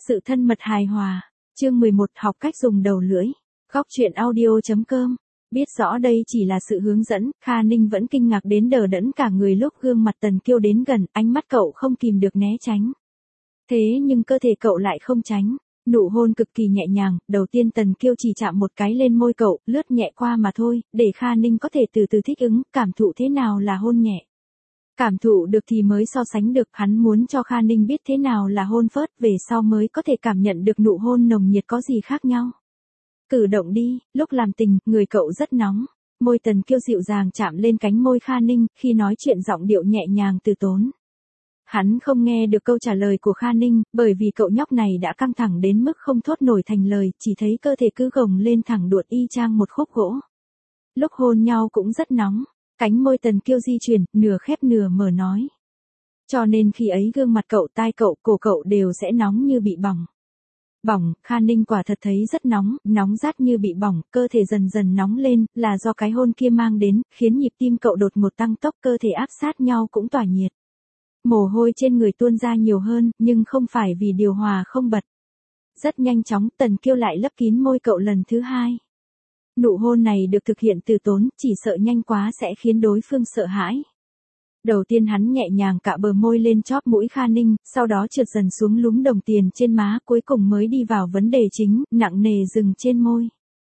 Sự thân mật hài hòa. Chương 11 học cách dùng đầu lưỡi. Góc truyện audio.com. Biết rõ đây chỉ là sự hướng dẫn, Kha Ninh vẫn kinh ngạc đến đờ đẫn cả người lúc gương mặt Tần Kiêu đến gần, ánh mắt cậu không kìm được né tránh. Thế nhưng cơ thể cậu lại không tránh. Nụ hôn cực kỳ nhẹ nhàng, đầu tiên Tần Kiêu chỉ chạm một cái lên môi cậu, lướt nhẹ qua mà thôi, để Kha Ninh có thể từ từ thích ứng, cảm thụ thế nào là hôn nhẹ. Cảm thụ được thì mới so sánh được, hắn muốn cho Kha Ninh biết thế nào là hôn phớt, về sau mới có thể cảm nhận được nụ hôn nồng nhiệt có gì khác nhau. Cử động đi, lúc làm tình, người cậu rất nóng. Môi Tần Kiêu dịu dàng chạm lên cánh môi Kha Ninh, khi nói chuyện giọng điệu nhẹ nhàng từ tốn. Hắn không nghe được câu trả lời của Kha Ninh, bởi vì cậu nhóc này đã căng thẳng đến mức không thốt nổi thành lời, chỉ thấy cơ thể cứ gồng lên thẳng đuột y chang một khúc gỗ. Lúc hôn nhau cũng rất nóng, cánh môi Tần Kiêu di chuyển, nửa khép nửa mở nói. Cho nên khi ấy gương mặt cậu, tai cậu, cổ cậu đều sẽ nóng như bị bỏng. Bỏng, Kha Ninh quả thật thấy rất nóng, nóng rát như bị bỏng, cơ thể dần dần nóng lên, là do cái hôn kia mang đến, khiến nhịp tim cậu đột ngột tăng tốc, cơ thể áp sát nhau cũng tỏa nhiệt. Mồ hôi trên người tuôn ra nhiều hơn, nhưng không phải vì điều hòa không bật. Rất nhanh chóng, Tần Kiêu lại lấp kín môi cậu lần thứ hai. Nụ hôn này được thực hiện từ tốn, chỉ sợ nhanh quá sẽ khiến đối phương sợ hãi. Đầu tiên hắn nhẹ nhàng cạ bờ môi lên chóp mũi Kha Ninh, sau đó trượt dần xuống lúm đồng tiền trên má, cuối cùng mới đi vào vấn đề chính, nặng nề dừng trên môi.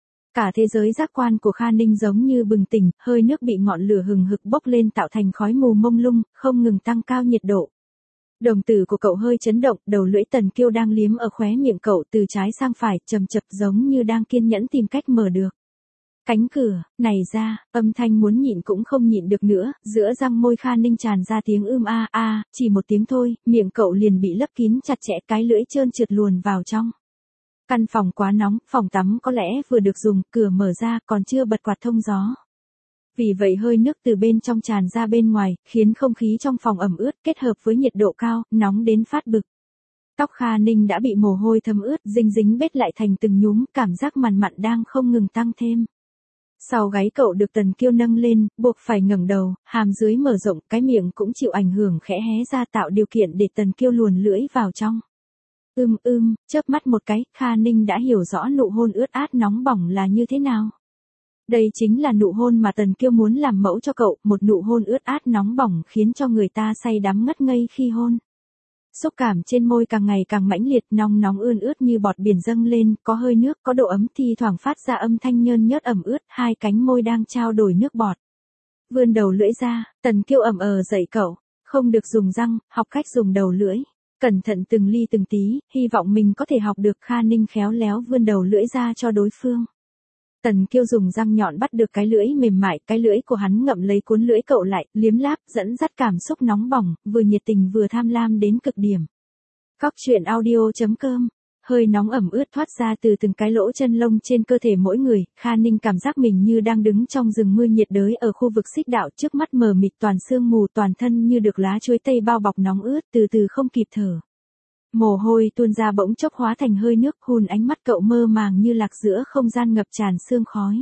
Cả thế giới giác quan của Kha Ninh giống như bừng tỉnh, hơi nước bị ngọn lửa hừng hực bốc lên tạo thành khói mù mông lung, không ngừng tăng cao nhiệt độ. Đồng tử của cậu hơi chấn động, đầu lưỡi Tần Kiêu đang liếm ở khóe miệng cậu từ trái sang phải, chầm chập giống như đang kiên nhẫn tìm cách mở được. Cánh cửa, này ra, âm thanh muốn nhịn cũng không nhịn được nữa, giữa răng môi Kha Ninh tràn ra tiếng a, chỉ một tiếng thôi, miệng cậu liền bị lấp kín chặt chẽ, cái lưỡi trơn trượt luồn vào trong. Căn phòng quá nóng, phòng tắm có lẽ vừa được dùng, cửa mở ra, còn chưa bật quạt thông gió. Vì vậy hơi nước từ bên trong tràn ra bên ngoài, khiến không khí trong phòng ẩm ướt, kết hợp với nhiệt độ cao, nóng đến phát bực. Tóc Kha Ninh đã bị mồ hôi thấm ướt, dính bết lại thành từng nhúm, cảm giác mằn mặn đang không ngừng tăng thêm. Sau gáy cậu được Tần Kiêu nâng lên, buộc phải ngẩng đầu, hàm dưới mở rộng, cái miệng cũng chịu ảnh hưởng khẽ hé ra tạo điều kiện để Tần Kiêu luồn lưỡi vào trong. Chớp mắt một cái, Kha Ninh đã hiểu rõ nụ hôn ướt át nóng bỏng là như thế nào. Đây chính là nụ hôn mà Tần Kiêu muốn làm mẫu cho cậu, một nụ hôn ướt át nóng bỏng khiến cho người ta say đắm ngất ngây khi hôn. Xúc cảm trên môi càng ngày càng mãnh liệt, nóng nóng ươn ướt như bọt biển dâng lên, có hơi nước, có độ ấm, thi thoảng phát ra âm thanh nhơn nhớt ẩm ướt, hai cánh môi đang trao đổi nước bọt. Vươn đầu lưỡi ra, Tần Kiêu dạy cậu, không được dùng răng, học cách dùng đầu lưỡi. Cẩn thận từng ly từng tí, hy vọng mình có thể học được. Kha Ninh khéo léo vươn đầu lưỡi ra cho đối phương. Tần Kiêu dùng răng nhọn bắt được cái lưỡi mềm mại, cái lưỡi của hắn ngậm lấy cuốn lưỡi cậu lại, liếm láp, dẫn dắt cảm xúc nóng bỏng, vừa nhiệt tình vừa tham lam đến cực điểm. Góc truyện audio.com. Hơi nóng ẩm ướt thoát ra từ từng cái lỗ chân lông trên cơ thể mỗi người, Kha Ninh cảm giác mình như đang đứng trong rừng mưa nhiệt đới ở khu vực xích đạo, trước mắt mờ mịt toàn sương mù, toàn thân như được lá chuối tây bao bọc nóng ướt, từ từ không kịp thở. Mồ hôi tuôn ra bỗng chốc hóa thành hơi nước, hùn ánh mắt cậu mơ màng như lạc giữa không gian ngập tràn sương khói.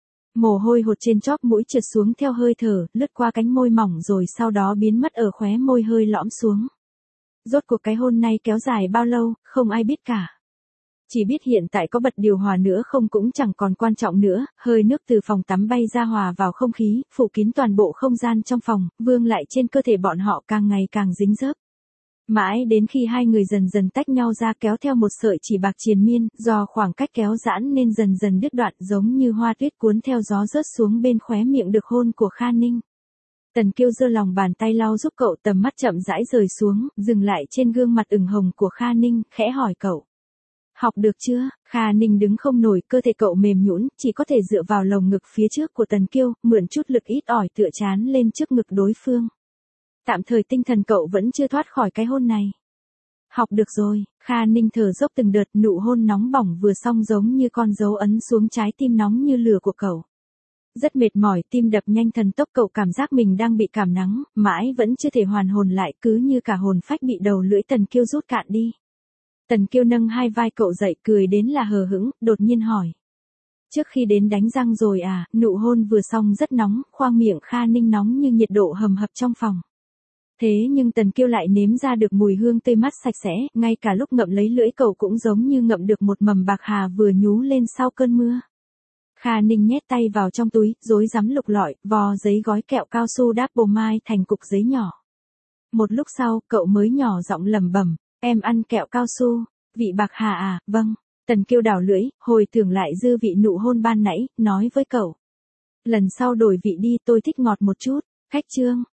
Mồ hôi hột trên chóp mũi trượt xuống theo hơi thở, lướt qua cánh môi mỏng rồi sau đó biến mất ở khóe môi hơi lõm xuống. Rốt cuộc cái hôn này kéo dài bao lâu, không ai biết cả. Chỉ biết hiện tại có bật điều hòa nữa không cũng chẳng còn quan trọng nữa, hơi nước từ phòng tắm bay ra hòa vào không khí, phủ kín toàn bộ không gian trong phòng, vương lại trên cơ thể bọn họ càng ngày càng dính dớp. Mãi đến khi hai người dần dần tách nhau ra kéo theo một sợi chỉ bạc triền miên, do khoảng cách kéo giãn nên dần dần đứt đoạn giống như hoa tuyết cuốn theo gió rớt xuống bên khóe miệng được hôn của Kha Ninh. Tần Kiêu giơ lòng bàn tay lau giúp cậu, tầm mắt chậm rãi rời xuống, dừng lại trên gương mặt ửng hồng của Kha Ninh, khẽ hỏi cậu. Học được chưa? Kha Ninh đứng không nổi, cơ thể cậu mềm nhũn, chỉ có thể dựa vào lồng ngực phía trước của Tần Kiêu, mượn chút lực ít ỏi tựa trán lên trước ngực đối phương. Tạm thời tinh thần cậu vẫn chưa thoát khỏi cái hôn này. Học được rồi, Kha Ninh thở dốc từng đợt, nụ hôn nóng bỏng vừa xong giống như con dấu ấn xuống trái tim nóng như lửa của cậu. Rất mệt mỏi, tim đập nhanh thần tốc, cậu cảm giác mình đang bị cảm nắng, mãi vẫn chưa thể hoàn hồn lại, cứ như cả hồn phách bị đầu lưỡi Tần Kiêu rút cạn đi. Tần Kiêu nâng hai vai cậu dậy, cười đến là hờ hững, đột nhiên hỏi. Trước khi đến đánh răng rồi à? Nụ hôn vừa xong rất nóng, khoang miệng Kha Ninh nóng như nhiệt độ hầm hập trong phòng. Thế nhưng Tần Kiêu lại nếm ra được mùi hương tươi mát sạch sẽ, ngay cả lúc ngậm lấy lưỡi cậu cũng giống như ngậm được một mầm bạc hà vừa nhú lên sau cơn mưa. Kha Ninh nhét tay vào trong túi, rối rắm lục lọi, vò giấy gói kẹo cao su Double Mai thành cục giấy nhỏ. Một lúc sau, cậu mới nhỏ giọng lẩm bẩm, em ăn kẹo cao su, vị bạc hà à, vâng. Tần Kiêu đảo lưỡi, hồi tưởng lại dư vị nụ hôn ban nãy, nói với cậu. Lần sau đổi vị đi, tôi thích ngọt một chút. Khách Trương.